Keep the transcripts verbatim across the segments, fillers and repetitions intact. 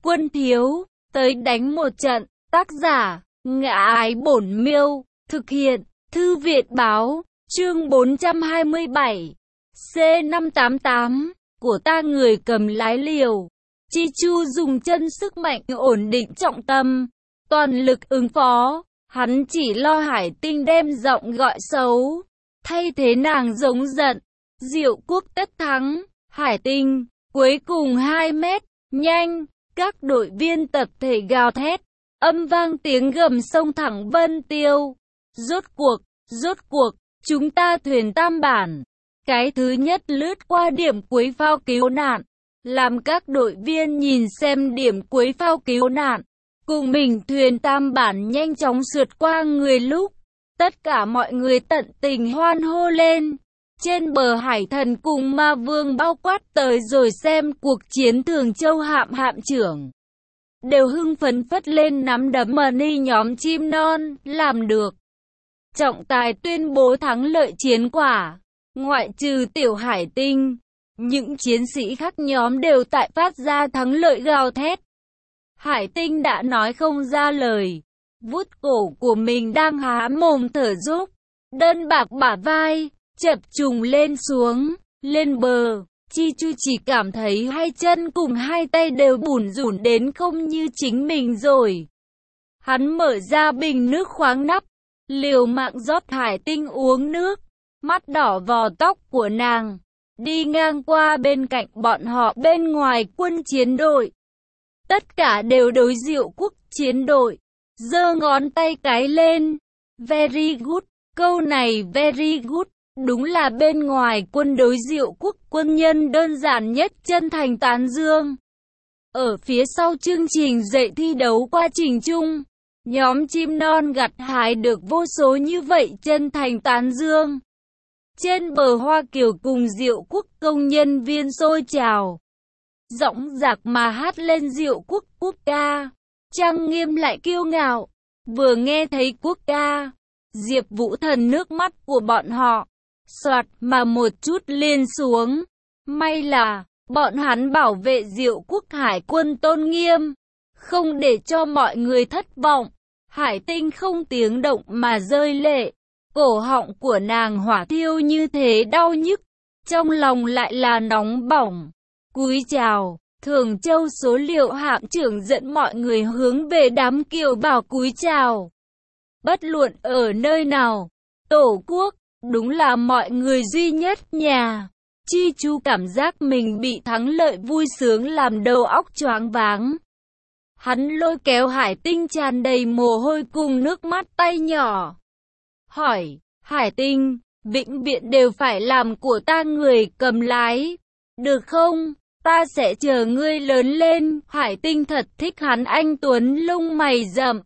Quân thiếu, tới đánh một trận. Tác giả, Ngã Ái Bổn Miêu. Thực hiện, Thư Viện Báo. Chương bốn trăm hai mươi bảy. C năm tám tám. Của ta người cầm lái liều. Chi Chu dùng chân sức mạnh ổn định trọng tâm. Toàn lực ứng phó. Hắn chỉ lo Hải Tinh đem giọng gọi xấu. Thay thế nàng giống giận. Diệu Quốc tất thắng. Hải Tinh, cuối cùng hai mét. Nhanh. Các đội viên tập thể gào thét. Âm vang tiếng gầm sông thẳng Vân Tiêu. Rốt cuộc, rốt cuộc, chúng ta thuyền tam bản. Cái thứ nhất lướt qua điểm cuối phao cứu nạn. Làm các đội viên nhìn xem điểm cuối phao cứu nạn. Cùng mình thuyền tam bản nhanh chóng sượt qua người lúc. Tất cả mọi người tận tình hoan hô lên. Trên bờ Hải Thần cùng Ma Vương bao quát tới rồi xem cuộc chiến Thường Châu hạm hạm trưởng. Đều hưng phấn phất lên nắm đấm mà ni nhóm chim non, làm được. Trọng tài tuyên bố thắng lợi chiến quả. Ngoại trừ Tiểu Hải Tinh, những chiến sĩ khác nhóm đều tại phát ra thắng lợi gào thét. Hải Tinh đã nói không ra lời. Vuốt cổ của mình đang há mồm thở dốc. Đơn bạc bả vai, chập trùng lên xuống, lên bờ. Chi Chu chỉ cảm thấy hai chân cùng hai tay đều bủn rủn đến không như chính mình rồi. Hắn mở ra bình nước khoáng nắp, liều mạng rót Hải Tinh uống nước. Mắt đỏ vò tóc của nàng, đi ngang qua bên cạnh bọn họ bên ngoài quân chiến đội. Tất cả đều đối Diệu Quốc chiến đội, giơ ngón tay cái lên. Very good, câu này very good, đúng là bên ngoài quân đối Diệu Quốc quân nhân đơn giản nhất chân thành tán dương. Ở phía sau chương trình dạy thi đấu quá trình chung, nhóm chim non gặt hái được vô số như vậy chân thành tán dương. Trên bờ Hoa Kiều cùng Diệu Quốc công nhân viên xôi trào. Dõng dạc mà hát lên Diệu Quốc quốc ca. Trang nghiêm lại kiêu ngạo. Vừa nghe thấy quốc ca, Diệp Vũ Thần nước mắt của bọn họ xoạt mà một chút liền xuống. May là bọn hắn bảo vệ Diệu Quốc hải quân tôn nghiêm, không để cho mọi người thất vọng. Hải Tinh không tiếng động mà rơi lệ. Cổ họng của nàng hỏa thiêu như thế đau nhức, trong lòng lại là nóng bỏng. Cúi chào, Thường Châu số liệu hạm trưởng dẫn mọi người hướng về đám kiều bào cúi chào. Bất luận ở nơi nào, Tổ quốc, đúng là mọi người duy nhất nhà. Chi Chu cảm giác mình bị thắng lợi vui sướng làm đầu óc choáng váng. Hắn lôi kéo Hải Tinh tràn đầy mồ hôi cùng nước mắt tay nhỏ. Hỏi, Hải Tinh, vĩnh viễn đều phải làm của ta người cầm lái, được không? Ta sẽ chờ ngươi lớn lên. Hải Tinh thật thích hắn anh tuấn lông mày rậm,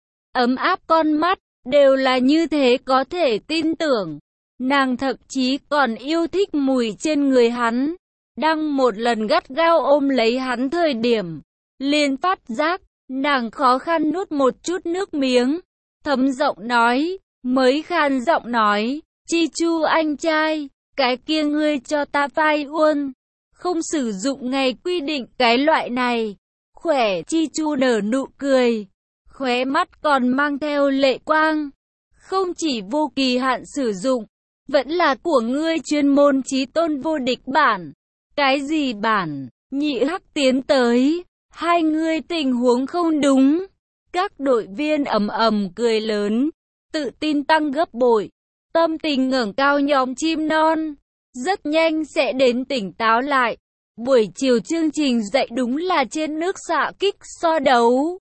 ấm áp con mắt, đều là như thế có thể tin tưởng. Nàng thậm chí còn yêu thích mùi trên người hắn. Đang một lần gắt gao ôm lấy hắn thời điểm, liền phát giác, nàng khó khăn nuốt một chút nước miếng, thấm giọng nói. Mới khan giọng nói, Chi Chu anh trai, cái kia ngươi cho ta vai uôn, không sử dụng ngày quy định cái loại này. Khỏe. Chi Chu nở nụ cười, khóe mắt còn mang theo lệ quang. Không chỉ vô kỳ hạn sử dụng, vẫn là của ngươi chuyên môn chí tôn vô địch bản. Cái gì bản? Nhị Hắc tiến tới, hai ngươi tình huống không đúng. Các đội viên ầm ầm cười lớn, tự tin tăng gấp bội, tâm tình ngẩng cao. Nhóm chim non rất nhanh sẽ đến tỉnh táo lại. Buổi chiều chương trình dạy đúng là trên nước xạ kích so đấu.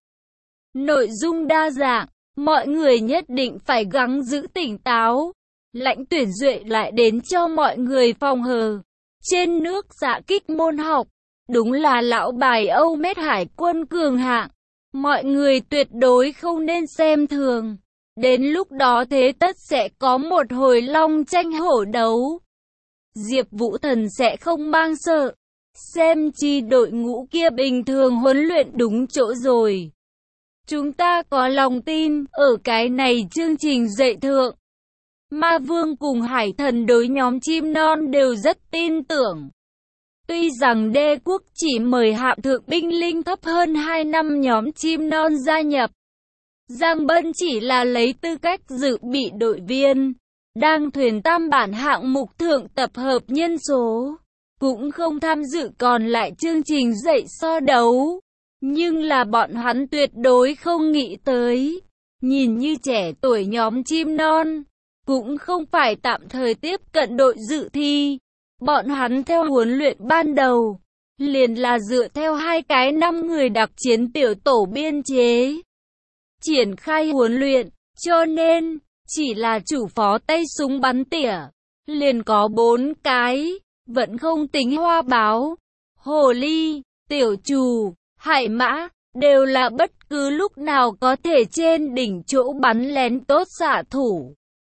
Nội dung đa dạng, mọi người nhất định phải gắng giữ tỉnh táo. Lãnh tuyển duệ lại đến cho mọi người phòng hờ. Trên nước xạ kích môn học, đúng là lão bài Âu Mét hải quân cường hạng. Mọi người tuyệt đối không nên xem thường. Đến lúc đó thế tất sẽ có một hồi long tranh hổ đấu. Diệp Vũ Thần sẽ không mang sợ. Xem chi đội ngũ kia bình thường huấn luyện đúng chỗ rồi. Chúng ta có lòng tin ở cái này chương trình dạy thượng. Ma Vương cùng Hải Thần đối nhóm chim non đều rất tin tưởng. Tuy rằng đế quốc chỉ mời hạm thượng binh lính thấp hơn hai năm nhóm chim non gia nhập, Giang Bân chỉ là lấy tư cách dự bị đội viên, đang thuyền tam bản hạng mục thượng tập hợp nhân số, cũng không tham dự còn lại chương trình dạy so đấu. Nhưng là bọn hắn tuyệt đối không nghĩ tới, nhìn như trẻ tuổi nhóm chim non, cũng không phải tạm thời tiếp cận đội dự thi. Bọn hắn theo huấn luyện ban đầu, liền là dựa theo hai cái năm người đặc chiến tiểu tổ biên chế, triển khai huấn luyện, cho nên, chỉ là chủ phó tay súng bắn tỉa, liền có bốn cái, vẫn không tính hoa báo, hồ ly, tiểu trù, hải mã, đều là bất cứ lúc nào có thể trên đỉnh chỗ bắn lén tốt xạ thủ.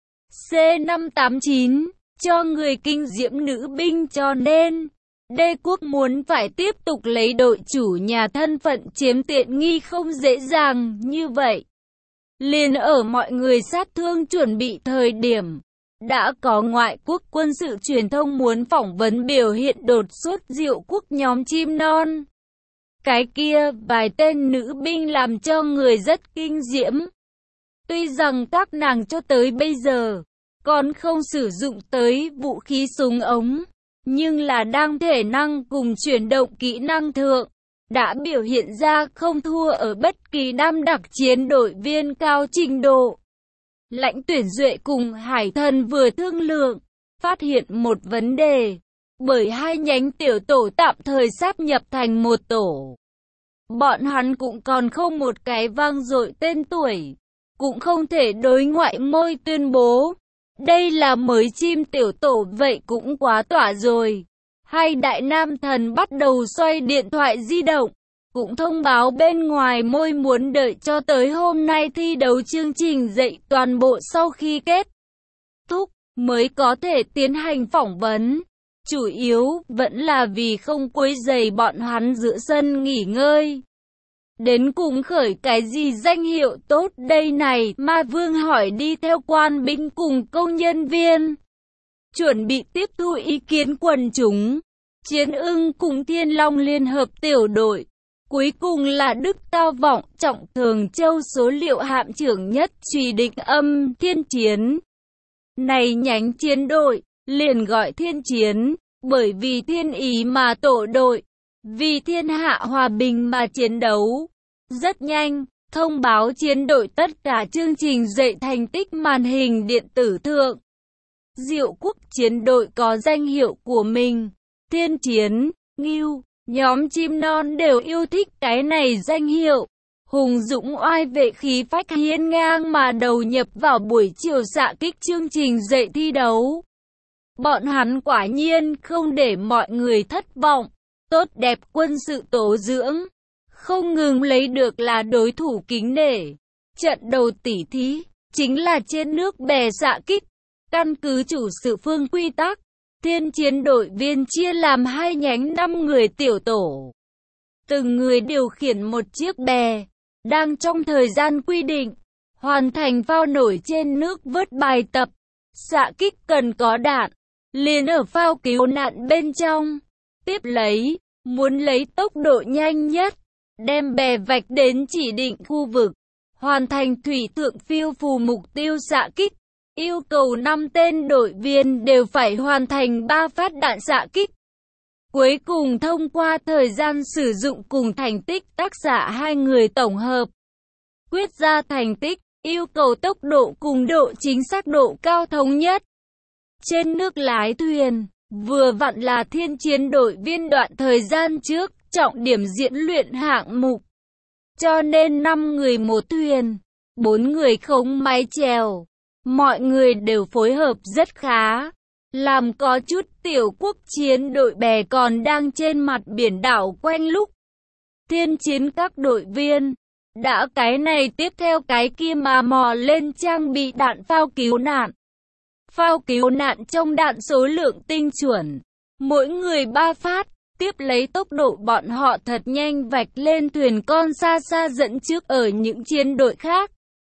C năm tám chín, cho người kinh diễm nữ binh cho nên, đế quốc muốn phải tiếp tục lấy đội chủ nhà thân phận chiếm tiện nghi không dễ dàng như vậy. Liền ở mọi người sát thương chuẩn bị thời điểm, đã có ngoại quốc quân sự truyền thông muốn phỏng vấn biểu hiện đột xuất diệu quốc nhóm chim non. Cái kia vài tên nữ binh làm cho người rất kinh diễm. Tuy rằng các nàng cho tới bây giờ còn không sử dụng tới vũ khí súng ống, nhưng là đang thể năng cùng chuyển động kỹ năng thượng, đã biểu hiện ra không thua ở bất kỳ nam đặc chiến đội viên cao trình độ. Lãnh Tuyển Duệ cùng Hải Thần vừa thương lượng, phát hiện một vấn đề, bởi hai nhánh tiểu tổ tạm thời sáp nhập thành một tổ. Bọn hắn cũng còn không một cái vang dội tên tuổi, cũng không thể đối ngoại môi tuyên bố. Đây là mới chim tiểu tổ vậy cũng quá tỏa rồi. Hai đại nam thần bắt đầu xoay điện thoại di động, cũng thông báo bên ngoài môi muốn đợi cho tới hôm nay thi đấu chương trình dạy toàn bộ sau khi kết thúc mới có thể tiến hành phỏng vấn. Chủ yếu vẫn là vì không quấy rầy bọn hắn giữa sân nghỉ ngơi. Đến cùng khởi cái gì danh hiệu tốt đây này, Ma Vương hỏi đi theo quan binh cùng công nhân viên. Chuẩn bị tiếp thu ý kiến quần chúng. Chiến ưng cùng Thiên Long liên hợp tiểu đội. Cuối cùng là Đức Cao Vọng Trọng Thường Châu số liệu hạm trưởng nhất Trùy Định Âm Thiên Chiến. Này nhánh chiến đội, liền gọi Thiên Chiến, bởi vì thiên ý mà tổ đội, vì thiên hạ hòa bình mà chiến đấu. Rất nhanh, thông báo chiến đội tất cả chương trình dạy thành tích màn hình điện tử thượng. Diệu quốc chiến đội có danh hiệu của mình, Thiên Chiến, Ngưu, nhóm chim non đều yêu thích cái này danh hiệu. Hùng dũng oai vệ khí phách hiên ngang mà đầu nhập vào buổi chiều xạ kích chương trình dạy thi đấu. Bọn hắn quả nhiên không để mọi người thất vọng, tốt đẹp quân sự tố dưỡng. Không ngừng lấy được là đối thủ kính nể. Trận đầu tỉ thí, chính là trên nước bè xạ kích. Căn cứ chủ sự phương quy tắc, Thiên Chiến đội viên chia làm hai nhánh năm người tiểu tổ. Từng người điều khiển một chiếc bè, đang trong thời gian quy định, hoàn thành phao nổi trên nước vớt bài tập. Xạ kích cần có đạn, liền ở phao cứu nạn bên trong. Tiếp lấy, muốn lấy tốc độ nhanh nhất, đem bè vạch đến chỉ định khu vực, hoàn thành thủy thượng phiêu phù mục tiêu xạ kích. Yêu cầu năm tên đội viên đều phải hoàn thành ba phát đạn xạ kích. Cuối cùng thông qua thời gian sử dụng cùng thành tích tác giả hai người tổng hợp, quyết ra thành tích, yêu cầu tốc độ cùng độ chính xác độ cao thống nhất. Trên nước lái thuyền, vừa vặn là Thiên Chiến đội viên đoạn thời gian trước, trọng điểm diễn luyện hạng mục. Cho nên năm người một thuyền, bốn người khống máy chèo. Mọi người đều phối hợp rất khá, làm có chút tiểu quốc chiến đội bè còn đang trên mặt biển đảo quanh lúc. Thiên Chiến các đội viên, đã cái này tiếp theo cái kia mà mò lên trang bị đạn phao cứu nạn. Phao cứu nạn trong đạn số lượng tinh chuẩn, mỗi người ba phát, tiếp lấy tốc độ bọn họ thật nhanh vạch lên thuyền con xa xa dẫn trước ở những chiến đội khác.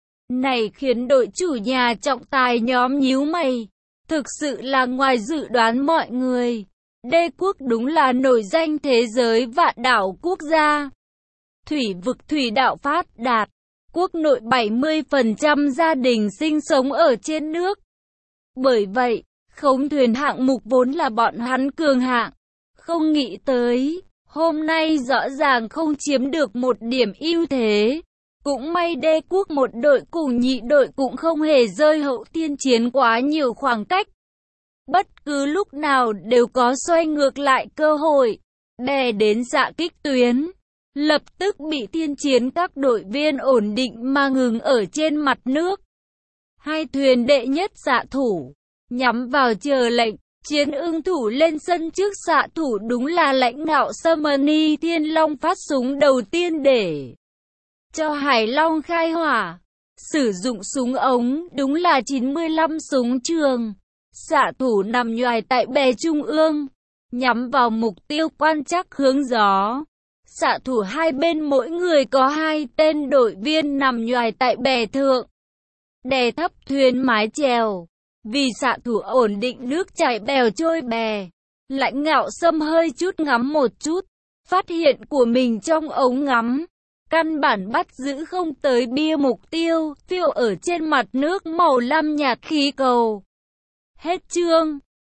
Này khiến đội chủ nhà trọng tài nhóm nhíu mày, thực sự là ngoài dự đoán mọi người. Đế quốc đúng là nổi danh thế giới vạn đảo quốc gia. Thủy vực thủy đạo phát đạt. Quốc nội bảy mươi phần trăm gia đình sinh sống ở trên nước. Bởi vậy, khống thuyền hạng mục vốn là bọn hắn cường hạng. Không nghĩ tới, hôm nay rõ ràng không chiếm được một điểm ưu thế. Cũng may đế quốc một đội cùng nhị đội cũng không hề rơi hậu tiên chiến quá nhiều khoảng cách. Bất cứ lúc nào đều có xoay ngược lại cơ hội. Bè đến xạ kích tuyến, lập tức bị tiên chiến các đội viên ổn định mà ngừng ở trên mặt nước. Hai thuyền đệ nhất xạ thủ, nhắm vào chờ lệnh, chiến ưng thủ lên sân trước xạ thủ đúng là lãnh đạo Summoning Thiên Long phát súng đầu tiên để cho Hải Long khai hỏa. Sử dụng súng ống đúng là chín mươi lăm súng trường. Xạ thủ nằm nhoài tại bè trung ương, nhắm vào mục tiêu quan trắc hướng gió. Xạ thủ hai bên mỗi người có hai tên đội viên nằm nhoài tại bè thượng, đè thấp thuyền mái chèo. Vì xạ thủ ổn định nước chảy bèo trôi bè, lãnh ngạo Sâm hơi chút ngắm một chút, phát hiện của mình trong ống ngắm, căn bản bắt giữ không tới bia mục tiêu, phiêu ở trên mặt nước màu lam nhạt khí cầu. Hết chương.